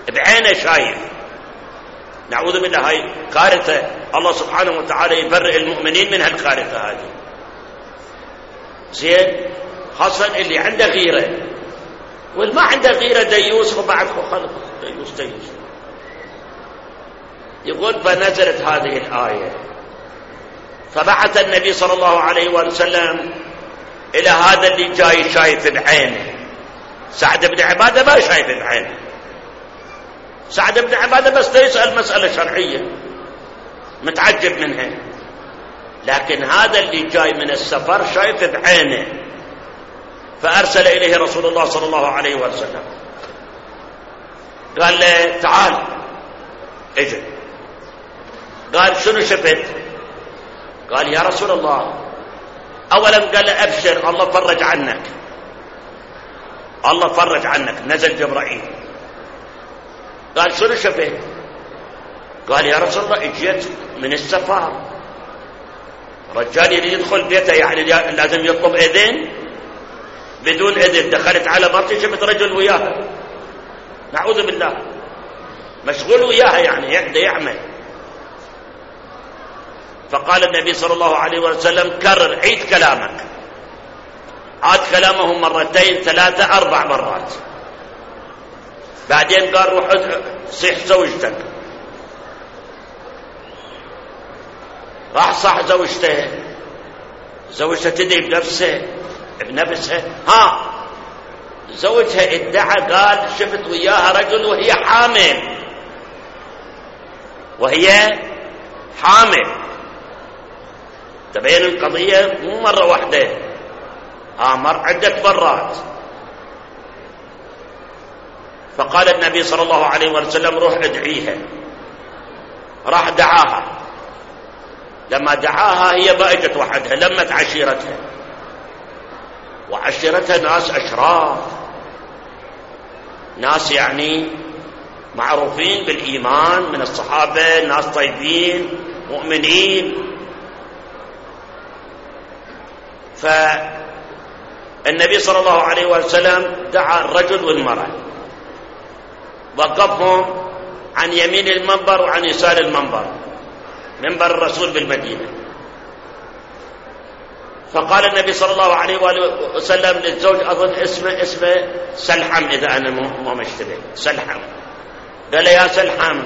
بعينه شايف. نعوذ بالله، هاي كارثة. الله سبحانه وتعالى يبرئ المؤمنين من هالكارثة هذه. زين، خاصة اللي عنده غيرة، واللي ما عنده غيرة ديوس وبعد خلق ديوس. يقول فنزلت هذه الآية، فبعث النبي صلى الله عليه وسلم إلى هذا اللي جاي شايف بعينه. سعد بن عبادة ما شايف بعينه، سعد بن عبادة بس يسأل مسألة شرعية متعجب منها، لكن هذا اللي جاي من السفر شايف بعينه. فأرسل إليه رسول الله صلى الله عليه وسلم، قال له تعال اجل. قال شنو شفت؟ قال يا رسول الله، أولا قال له أبشر، الله فرج عنك، الله فرج عنك، نزل جبرائيل. قال شنو شفت؟ قال يا رسول الله اجيت من السفر، رجال يريد يدخل بيته، يعني لازم يطلب اذن، بدون اذن دخلت على مرتي شفت رجل وياها، نعوذ بالله، مشغول وياها يعني يقدر يعمل. فقال النبي صلى الله عليه وسلم كرر، عيد كلامك. عاد كلامه مرتين ثلاثة 4 مرات. بعدين قال روح صيح زوجتك. راح صح زوجته تدري بنفسها. زوجها ادعى، قال شفت وياها رجل وهي حامل. تبين القضية مو مرة واحدة، عدة مرات. فقال النبي صلى الله عليه وسلم روح ادعيها. راح دعاها، لما دعاها هي ما اجت وحدها، لمت عشيرتها، وعشيرتها ناس أشراف، ناس يعني معروفين بالإيمان من الصحابة، ناس طيبين مؤمنين. فالنبي صلى الله عليه وسلم دعا الرجل والمرأة، وقفهم عن يمين المنبر وعن يسار المنبر، منبر الرسول بالمدينة. فقال النبي صلى الله عليه وسلم للزوج، أظن اسمه سلحم إذا أنا مو مشتبه، سلحم. قال يا سلحم،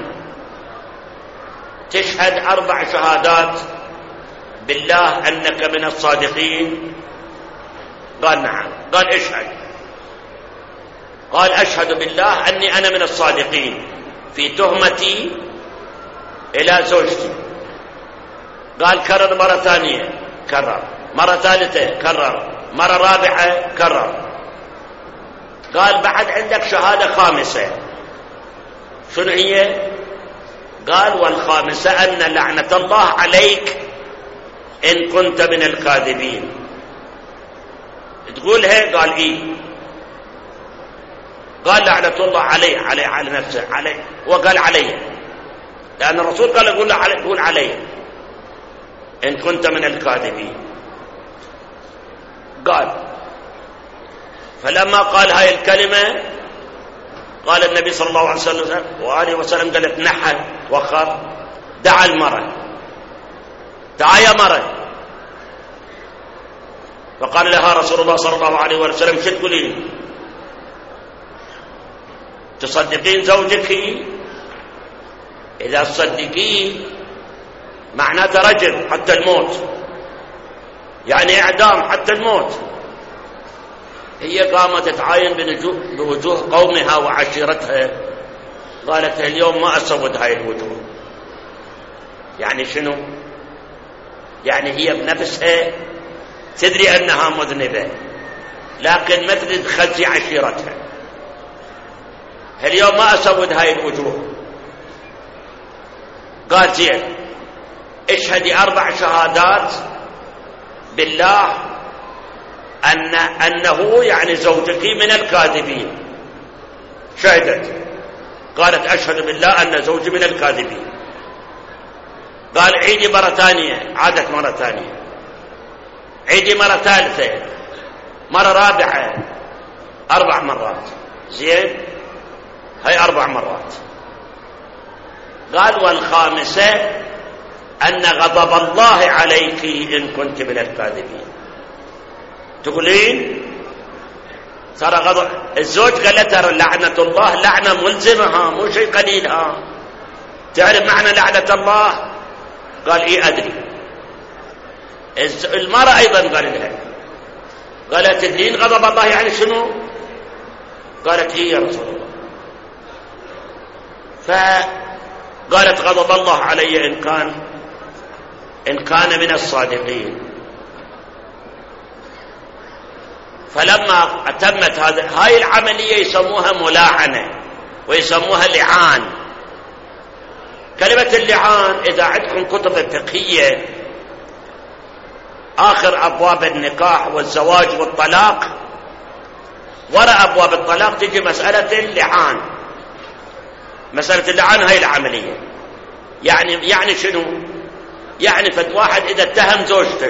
تشهد 4 شهادات بالله أنك من الصادقين؟ قال نعم. قال اشهد. قال أشهد بالله أني أنا من الصادقين في تهمتي إلى زوجتي. قال كرر مرة ثانية، كرر مرة ثالثة، كرر مرة رابعة، كرر. قال بعد عندك شهادة خامسة، شنو هي؟ قال والخامسة أن لعنة الله عليك إن كنت من الكاذبين. تقولها؟ قال إيه. قال لعنة الله على نفسه، عليه، وقال عليه، لأن الرسول قال قول عليه إن كنت من الكاذبين. قال فلما قال هاي الكلمة، قال النبي صلى الله عليه وسلم قال اتنحى وخر، دعا المرأة، دعا يا مرأة. فقال لها رسول الله صلى الله عليه وسلم شو تقولين؟ تصدقين زوجك؟ إذا تصدقين معناته رجل حتى الموت، يعني إعدام حتى الموت. هي قامت تعاين بوجوه قومها وعشيرتها، قالت اليوم ما أسود هاي الوجوه. يعني شنو؟ يعني هي بنفسها تدري أنها مذنبة، لكن ما تريد تخزي عشيرتها. اليوم ما أسود هاي الوجوه. قال زين، اشهدي 4 شهادات بالله أنه يعني زوجك من الكاذبين. شهدت، قالت أشهد بالله أن زوجي من الكاذبين. قال عيدي مرة ثانية، عادت مرة ثانية، عيدي مرة ثالثة، مرة رابعة، 4 مرات. زين، هاي 4 مرات. قال: والخامسة أن غضب الله عليك إن كنت من الكاذبين. تقولين ترى غضب الزوج، قال له: ترى لعنة الله لعنة ملزمة، مو شيء قليل. تعرف معنى لعنة الله؟ قال: إيه أدري. المرأة أيضا قال لها، قالت: تدرين غضب الله يعني شنو؟ قالت: إيه يا رسول الله. فقالت: غضب الله علي إن كان من الصادقين. فلما أتمت هاي العملية يسموها ملاعنة ويسموها لعان. كلمة اللعان إذا عندكم كتب الفقهية آخر أبواب النكاح والزواج والطلاق، وراء أبواب الطلاق تجي مسألة اللعان. مسألة اللعان هاي العملية يعني شنو؟ يعني فد واحد إذا اتهم زوجته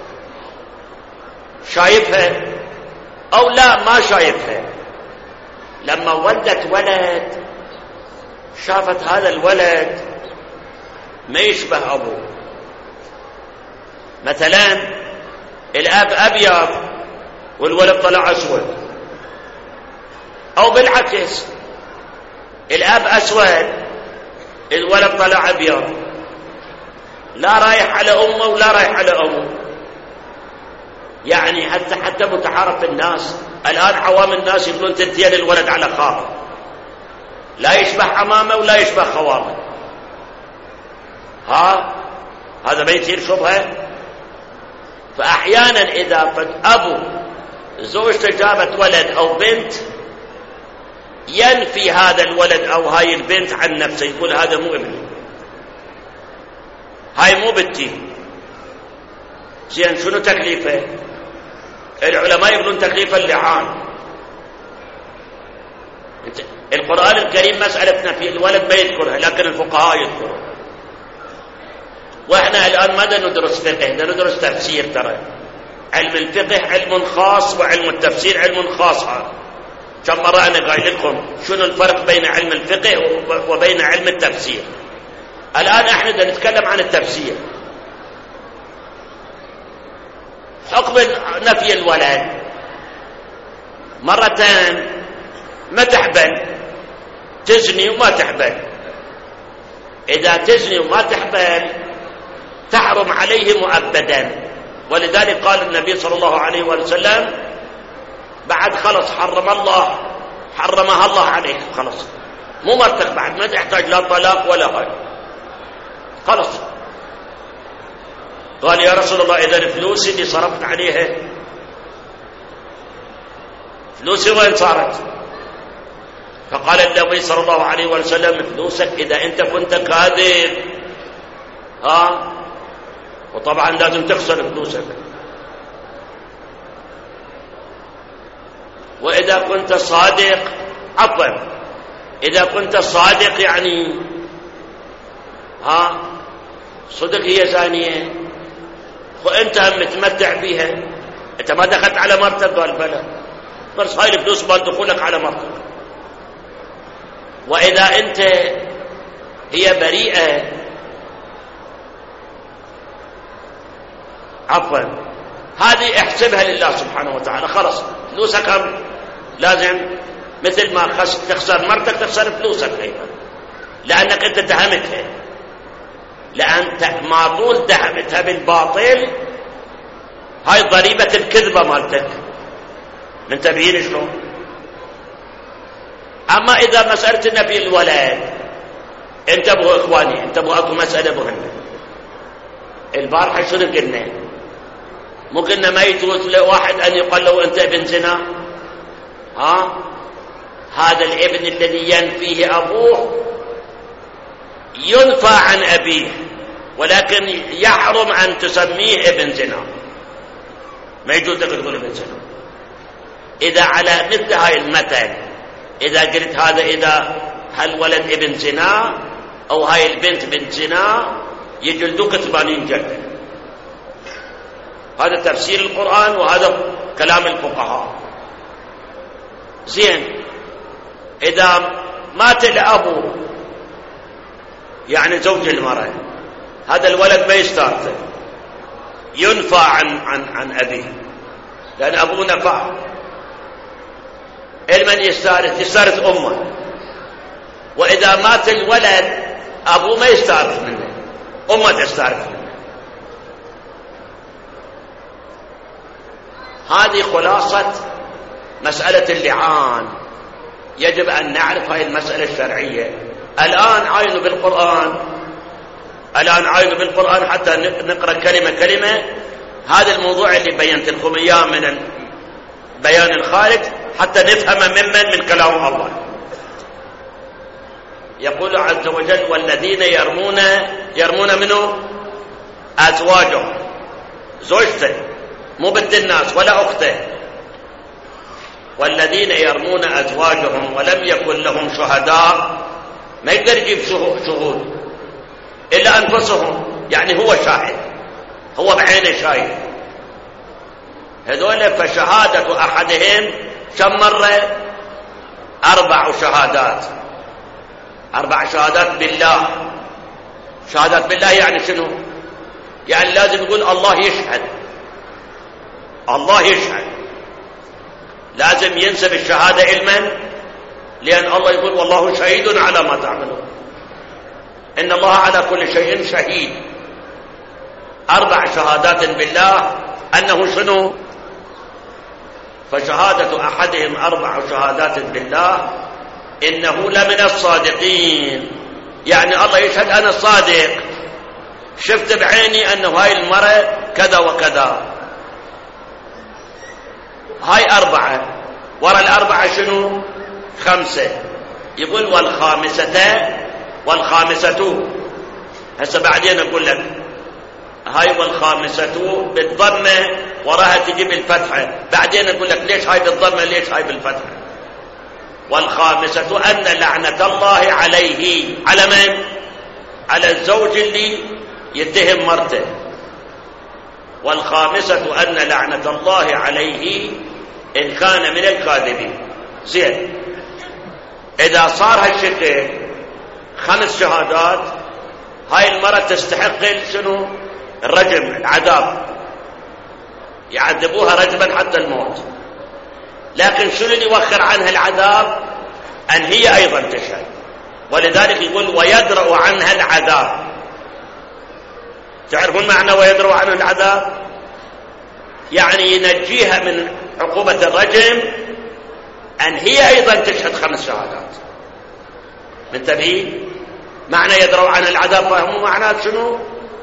شايفها أو لا ما شايفها، لما ولدت ولد شافت هذا الولد ما يشبه أبوه، مثلا الأب أبيض والولد طلع أسود، أو بالعكس الأب أسود الولد طلع أبيض، لا رايح على أمه ولا رايح على أمه. يعني حتى متعارف الناس الآن، عوام الناس يقولون تنتين الولد على خاله، لا يشبه عمامه ولا يشبه خوامه. هذا ما يصير شبهه. فأحيانا إذا أبو زوجته جابت ولد أو بنت ينفي هذا الولد أو هاي البنت عن نفسه، يقول: هذا مو ابني، هاي مو بنتي. زين، شنو تكليفه؟ العلماء يقولون تكليف اللعان. القرآن الكريم مسألة نفي الولد ما يذكرها، لكن الفقهاء يذكرها. واحنا الآن ماذا ندرس فقه؟ ندرس تفسير. ترى علم الفقه علم خاص وعلم التفسير علم خاص. كم مرة أنا قايل لكم شنو الفرق بين علم الفقه وبين علم التفسير. الآن احنا بدنا نتكلم عن التفسير. حكم نفي الولد مرتين، ما تحبل، تزني وما تحبل. إذا تزني وما تحبل تحرم عليه مؤبدا. ولذلك قال النبي صلى الله عليه وسلم: بعد خلص حرمها الله عليك، خلص مو مرتك بعد، ما تحتاج لا طلاق ولا غير، خلص. قال: يا رسول الله إذا الفلوس اللي صرفت عليها، فلوسي وين صارت؟ فقال النبي صلى الله عليه وسلم: فلوسك إذا أنت كنت كاذب، وطبعا لازم تخسر فلوسك، وإذا كنت صادق، عفوا إذا كنت صادق يعني صدق هي زانية وأنت متمتع بها، أنت ما دخلت على مرتك. قال: بلى، بس هاي الفلوس مال دخولك على مرتك. وإذا أنت هي بريئة، عفوا هذه احسبها لله سبحانه وتعالى، خلص فلوسك لازم مثل ما تخسر مرتك تخسر فلوسك أيضا، لأنك أنت اتهمتها، لأن ما طول اتهمتها بالباطل. هاي ضريبة الكذبة مالتك، من تبيين شلون. أما إذا مسألة نفي الولد، انتبهوا إخواني، انتبهوا، أكو مسألة مهمة. البارحة شنو قلنا؟ مو قلنا ما يجوز لواحد أن يقال له أنت ابن زنا؟ هذا الابن الذي ينفيه أبوه ينفى عن أبيه، ولكن يحرم أن تسميه ابن زنا، ما يجوز لك تقول ابن زنا. إذا على مثل هاي المثل، إذا قلت إذا هالولد ابن زنا أو هاي البنت بنت زنا يجلدوك 80 جلدة. هذا تفسير القرآن وهذا كلام الفقهاء. زين، إذا مات الأب يعني زوج المرأة، هذا الولد ما يستارث، ينفى عن أبيه لأن أبوه نفع. من يستارث أمه، وإذا مات الولد أبوه ما يستارث منه، أمه تستارث منه. هذه خلاصة مسألة اللعان. يجب أن نعرف هذه المسألة الشرعية. الآن عاينوا بالقرآن حتى نقرأ كلمة كلمة هذا الموضوع اللي بينت لكم إياه من بيان الخالق حتى نفهم من كلام الله. يقول عز وجل: والذين يرمون منه أزواجهم، زوجته مو بنت الناس ولا أخته. والذين يرمون أزواجهم ولم يكن لهم شهداء، ما يقدر يجيب شهود إلا أنفسهم، يعني هو شاهد، هو بعينه شاهد. هذول فشهادة أحدهم كم مرة؟ 4 شهادات. 4 شهادات بالله. شهادات بالله يعني شنو؟ يعني لازم يقول الله يشهد، الله يشهد، لازم ينسب الشهادة علما، لأن الله يقول: والله شهيد على ما تعملون، إن الله على كل شيء شهيد. 4 شهادات بالله أنه شنو؟ فشهادة أحدهم 4 شهادات بالله إنه لمن الصادقين، يعني الله يشهد أنا صادق، شفت بعيني أنه هاي المرأة كذا وكذا. هاي 4، وراء 4 شنو؟ 5. يقول: والخامسة. هسه بعدين أقول لك هاي والخامسة بالضمة، وراها تجي بالفتحة، بعدين أقول لك ليش هاي بالضمة ليش هاي بالفتحة. والخامسة أن لعنة الله عليه، على من؟ على الزوج اللي يتهم مرته. والخامسة أن لعنة الله عليه إن كان من الكاذبين. زين، إذا صار هالشكل 5 شهادات، هاي المرأة تستحق شنو؟ الرجم، العذاب، يعذبوها رجما حتى الموت. لكن شنو اللي يوخر عنها العذاب؟ أن هي أيضا تشهد. ولذلك يقول: ويدرأ عنها العذاب. تعرفون معنى ويدرأ عنها العذاب؟ يعني ينجيها من عقوبة الرجم أن هي أيضا تشهد 5 شهادات. منتبهين؟ معنى يدرأ عنها العذاب فهموا معناه شنو؟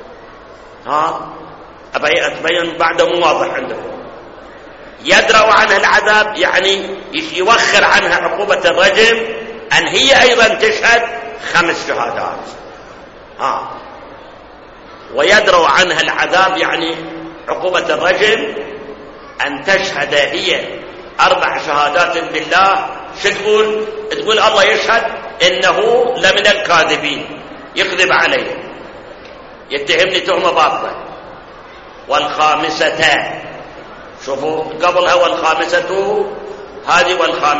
أتبين بعد مو واضح عندكم. يدرأ عنها العذاب يعني يوخر عنها عقوبة الرجم أن هي أيضا تشهد 5 شهادات. ويدرأ عنها العذاب يعني عقوبة الرجم أن تشهد هي 4 شهادات بالله. شو تقول؟ تقول الله يشهد إنه لمن الكاذبين، يكذب عليه، يتهمني تهمة باطلة. والخامسة، شوفوا قبلها والخامسة، هذه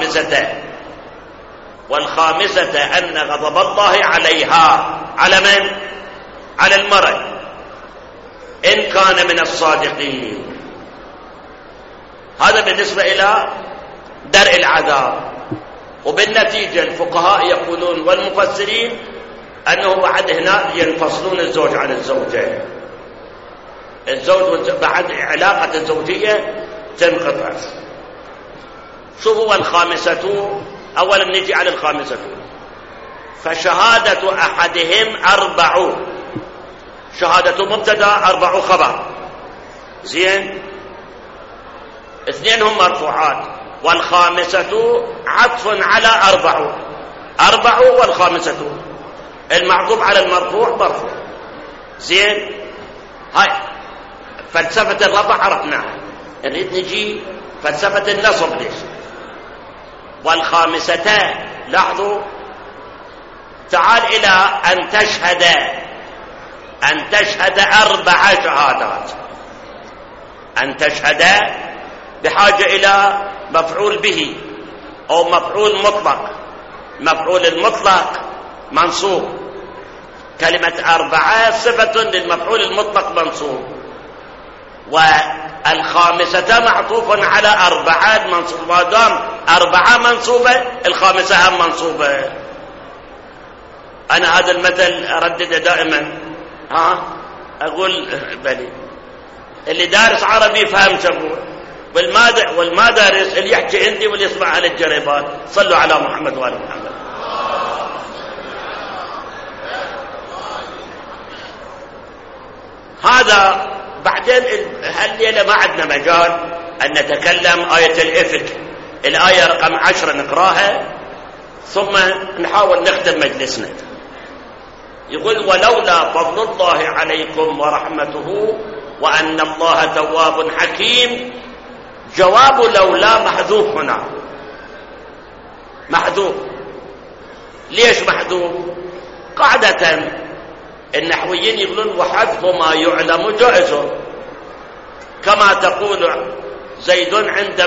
والخامسة أن غضب الله عليها، على من؟ على المرأة، إن كان من الصادقين. هذا بالنسبة إلى درء العذاب. وبالنتيجة الفقهاء يقولون والمفسرين أنه بعد هنا ينفصلون الزوج عن الزوجة، الزوج بعد علاقة الزوجية تنقطع. شوفوا والخامسة، أولا نجي على الخامسة. فشهادة أحدهم 4، شهادة مبتدا، 4 خبر. زين، 2 هم مرفوعات، والخامسة عطف على 4. 4 والخامسة، المعطوف على المرفوع مرفوع. زين، هاي فلسفة الرفع عرفناها، نريد نجي فلسفة النصب. ليش؟ والخامسة، لاحظوا، تعال إلى أن تشهد 4 شهادات. أن تشهد بحاجة إلى مفعول به أو مفعول مطلق. مفعول المطلق منصوب، كلمة أربعة صفة للمفعول المطلق منصوب، والخامسة معطوف على أربعة منصوب، ما دام أربعة منصوبة الخامسة هم منصوبة. أنا هذا المثل أردده دائما، أقول بلي اللي دارس عربي فهم شبه، والما دارس اللي يحكي عندي واللي يسمع على الجريبات. صلوا على محمد وآل محمد. هذا بعدين هالليلة ما عندنا مجال أن نتكلم آية الإفك، الآية رقم 10 نقراها ثم نحاول نختم مجلسنا. يقول ولولا فضل الله عليكم ورحمته وأن الله تواب حكيم. جواب لولا محذوف هنا، محذوف. ليش محذوف؟ قاعدة النحويين يقولون وحذف ما يعلم جائز، كما تقول زيد عند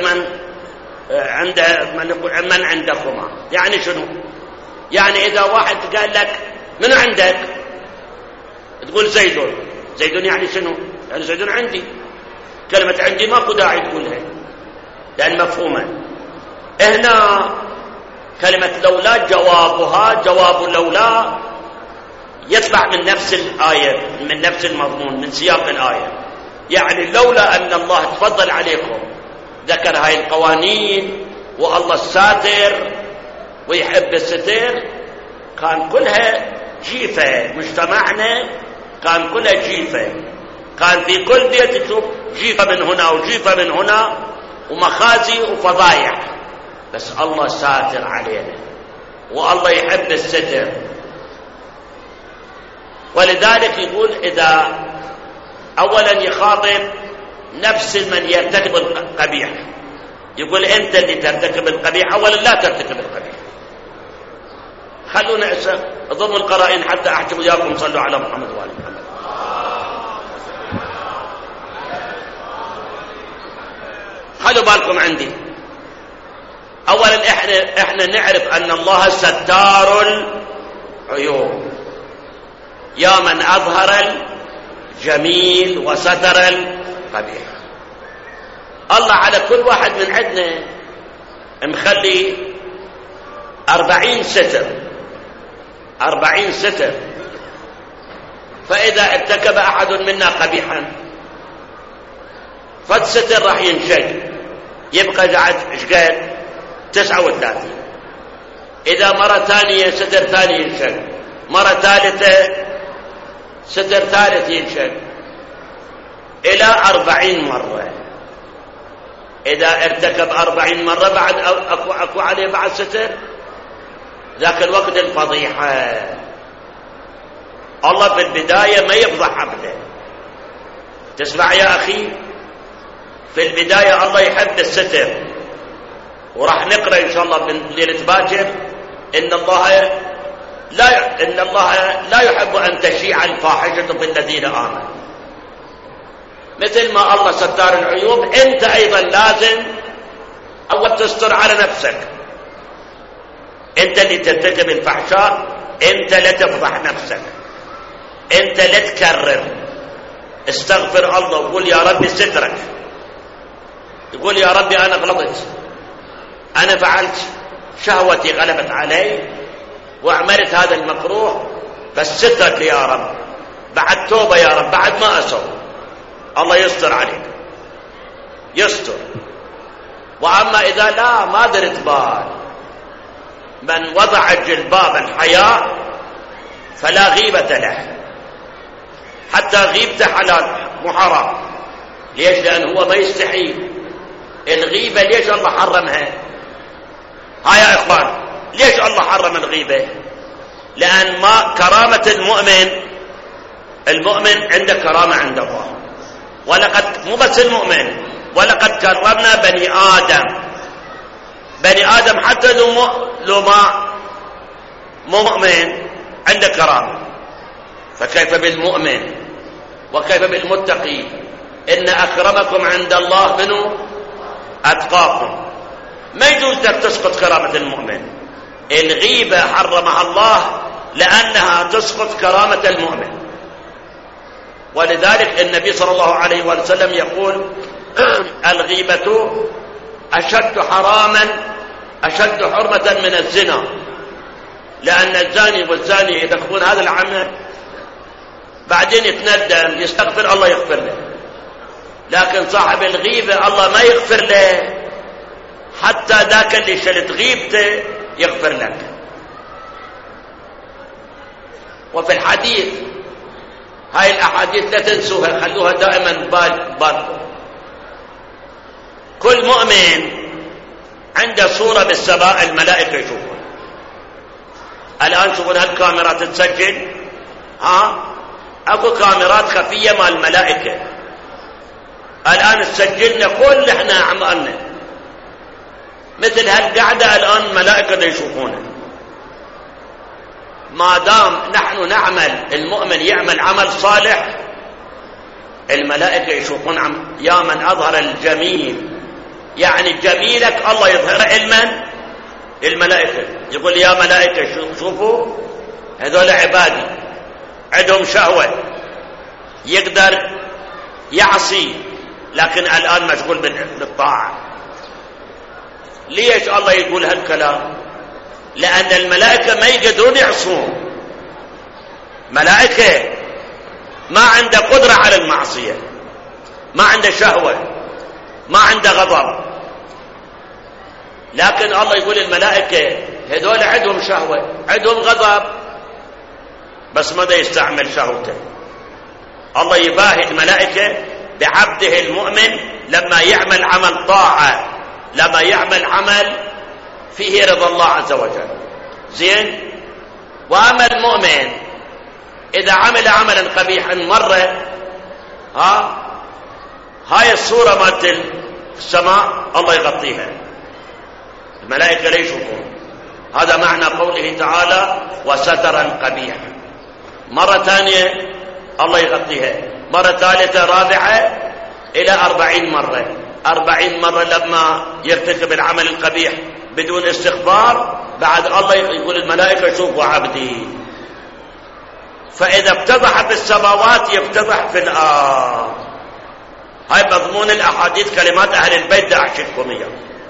من عندكما. يعني شنو؟ يعني إذا واحد قال لك من عندك تقول زيد، زيد يعني شنو؟ يعني زيد عندي. كلمة عندي ماكو داعي تقولها لأن مفهومة. هنا كلمة لولا جوابها جواب لولا يتبع من نفس الآية، من نفس المضمون، من سياق الآية. يعني لولا أن الله تفضل عليكم ذكر هاي القوانين والله الساتر ويحب الستر، كان كلها جيفة. مجتمعنا كان كلها جيفة، كان في كل بيت تشوف جيفة من هنا وجيفة من هنا ومخازي وفضايح، بس الله ساتر علينا والله يحب الستر. ولذلك يقول إذا أولا يخاطب نفس من يرتكب القبيح، يقول أنت اللي ترتكب القبيح أولا لا ترتكب القبيح. خلونا ضم القرائن حتى أحكي وياكم. صلوا على محمد وآل محمد. خلوا بالكم عندي. أولا إحنا نعرف أن الله ستار العيوب، يا من أظهر الجميل وستر القبيح. الله على كل واحد من عندنا مخلي 40 ستر، 40 ستر. فإذا ارتكب أحد منا قبيحا فالستر راح ينشج، يبقى قاعد شقد 39. إذا مرة ثانية ستر ثاني ينشج، مرة ثالثة ستر ثالث ينشج، إلى 40 مرة. إذا ارتكب 40 مرة بعد أكو عليه بعد ستر، ذاك الوقت الفضيحة. الله في البداية ما يفضح عبده. تسمع يا أخي؟ في البداية الله يحب الستر، وراح نقرأ إن شاء الله ليلة باكر إن الله لا يحب أن تشيع الفاحشة في الذين آمنوا. مثل ما الله ستار العيوب، أنت أيضا لازم أول تستر على نفسك. أنت اللي ترتكب الفحشاء أنت لا تفضح نفسك، أنت لا تكرر. استغفر الله وقول يا ربي سترك، يقول يا ربي أنا غلطت، أنا فعلت، شهوتي غلبت علي وعملت هذا المكروه، بس سترك يا رب، بعد توبة يا رب، بعد ما أسوء. الله يستر عليك، يستر. وأما إذا لا ما درت بال، من وضع جلباب الحياء فلا غيبة له، حتى غيبته حلال مو حرام. ليش؟ لأن هو ما يستحي. الغيبة ليش الله حرمها؟ ها يا إخوان، ليش الله حرم الغيبة؟ لأن ما كرامة المؤمن عنده كرامة عند الله. ولقد مو بس المؤمن، ولقد كرمنا بني آدم حتى لو ما مؤمن عنده كرامة. فكيف بالمؤمن وكيف بالمتقي؟ إن أكرمكم عند الله منه أتقاكم. ما يجوز لك تسقط كرامة المؤمن، الغيبة حرمها الله لأنها تسقط كرامة المؤمن. ولذلك النبي صلى الله عليه وسلم يقول الغيبة أشد حرمة من الزنا، لأن الزاني والزاني إذا يكون هذا العمل بعدين يتندم يستغفر الله يغفر له، لكن صاحب الغيبة الله ما يغفر له، حتى ذاك اللي شلت غيبته يغفر لك. وفي الحديث، هاي الأحاديث لا تنسوها، خلوها دائما بالكم. كل مؤمن عنده صورة بالسماء الملائكة يشوفون. الآن شوفون هالكاميرات تسجل، اكو كاميرات خفية مع الملائكة الآن تسجلنا كل احنا أعمالنا، مثل هالقعدة الآن الملائكة يشوفونها. ما دام نحن نعمل، المؤمن يعمل عمل صالح، الملائكة يشوفون يا من أظهر الجميل، يعني جميلك الله يظهر علما الملائكة. يقول يا ملائكة شوفوا هذول عبادي عندهم شهوة، يقدر يعصي لكن الآن مشغول بالطاعة. ليش الله يقول هالكلام؟ لأن الملائكة ما يقدرون يعصون. ملائكة ما عنده قدرة على المعصية، ما عنده شهوة، ما عنده غضب، لكن الله يقول الملائكة هذول عندهم شهوة، عندهم غضب، بس ماذا يستعمل شهوته. الله يباهي الملائكة بعبده المؤمن لما يعمل عمل طاعة، لما يعمل عمل فيه رضا الله عز وجل. زين. وأما المؤمن إذا عمل عملا قبيحا مرة، هاي الصورة مالت السماء الله يغطيها، الملائكة لا يشوفون. هذا معنى قوله تعالى وسترا قبيحا. مرة ثانية الله يغطيها، مرة ثالثة رابعة إلى 40 مرة. 40 مرة لما يرتكب العمل القبيح بدون استغفار، بعد الله يقول الملائكة شوفوا عبدي. فإذا افتضح في السماوات يفتضح في الأرض. هاي مضمون الأحاديث، كلمات أهل البيت دعشتكم إياه.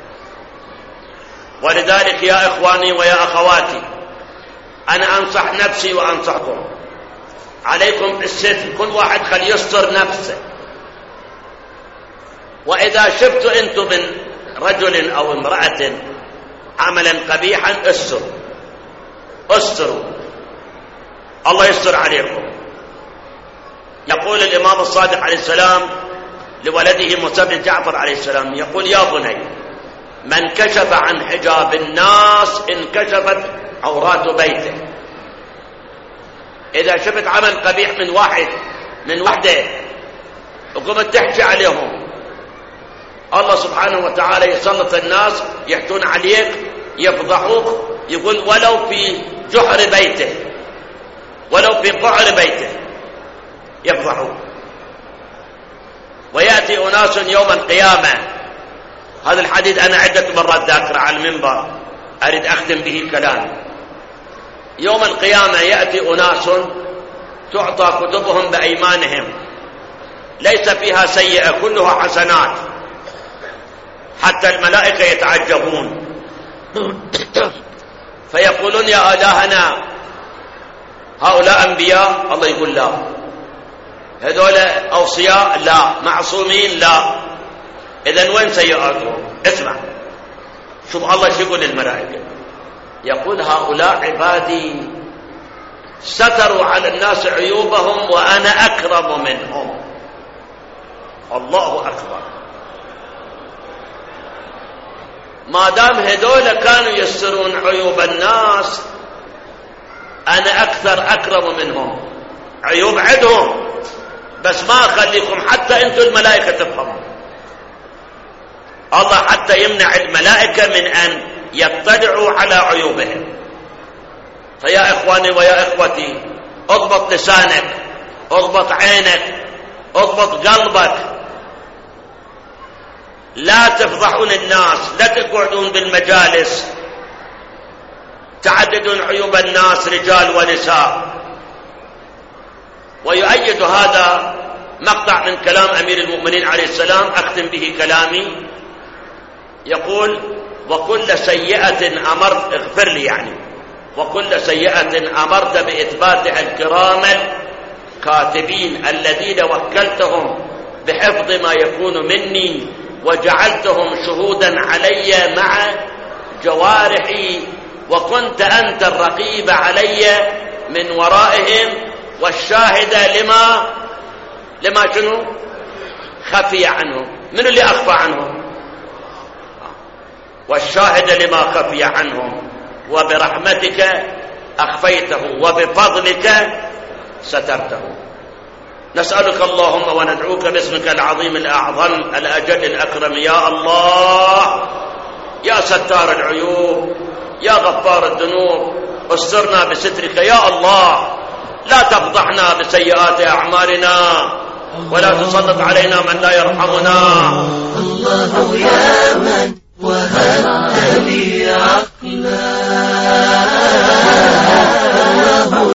ولذلك يا إخواني ويا أخواتي، أنا أنصح نفسي وأنصحكم، عليكم بالستر، كل واحد خل يستر نفسه. وإذا شفتوا أنتم من رجل أو امرأة عملا قبيحا استروا، الله يستر عليكم. يقول الإمام الصادق عليه السلام لولده موسى بن جعفر عليه السلام، يقول يا بني من كشف عن حجاب الناس انكشفت عورات بيته. إذا شفت عمل قبيح من وحده وقمت تحكي عليهم، الله سبحانه وتعالى يسلط الناس يحتون عليك يفضحوك. يقول ولو في جحر بيته، ولو في قعر بيته يفضحوك. ويأتي أناس يوم القيامة، هذا الحديث أنا عدة مرات ذاكره على المنبر، أريد أختم به كلامي. يوم القيامة يأتي أناس تعطى كتبهم بأيمانهم ليس فيها سيئة، كلها حسنات، حتى الملائكة يتعجبون فيقولون يا إلهنا هؤلاء أنبياء؟ الله يقول لا. هذول أوصياء؟ لا. معصومين؟ لا. إذن وين سيئاتهم؟ اسمع، شوف الله شو يقول للملائكة، يقول هؤلاء عبادي ستروا على الناس عيوبهم وأنا أكرم منهم. الله أكبر. ما دام هذول كانوا يسترون عيوب الناس، أنا أكرم منهم. عيوب عندهم بس ما أخليكم حتى أنتم الملائكة تفهموا. الله حتى يمنع الملائكة من أن يطلعوا على عيوبهم. فيا إخواني ويا إخوتي، اضبط لسانك، اضبط عينك، اضبط قلبك. لا تفضحون الناس، لا تقعدون بالمجالس تعددون عيوب الناس رجال ونساء. ويؤيد هذا مقطع من كلام أمير المؤمنين عليه السلام أختم به كلامي، يقول: وكل سيئة أمرت، اغفر لي يعني، وكل سيئة أمرت بإثباتها الكرام الكاتبين الذين وكلتهم بحفظ ما يكون مني وجعلتهم شهودا علي مع جوارحي، وكنت أنت الرقيب علي من ورائهم والشاهد لما شنو خفي عنهم. من اللي أخفى عنهم؟ والشاهد لما خفي عنهم، وبرحمتك أخفيته وبفضلك سترته. نسألك اللهم وندعوك باسمك العظيم الأعظم الأجل الأكرم يا الله، يا ستار العيوب، يا غفار الذنوب، استرنا بسترك يا الله، لا تفضحنا بسيئات أعمالنا، ولا تسلط علينا من لا يرحمنا. الله يا من وهبت لي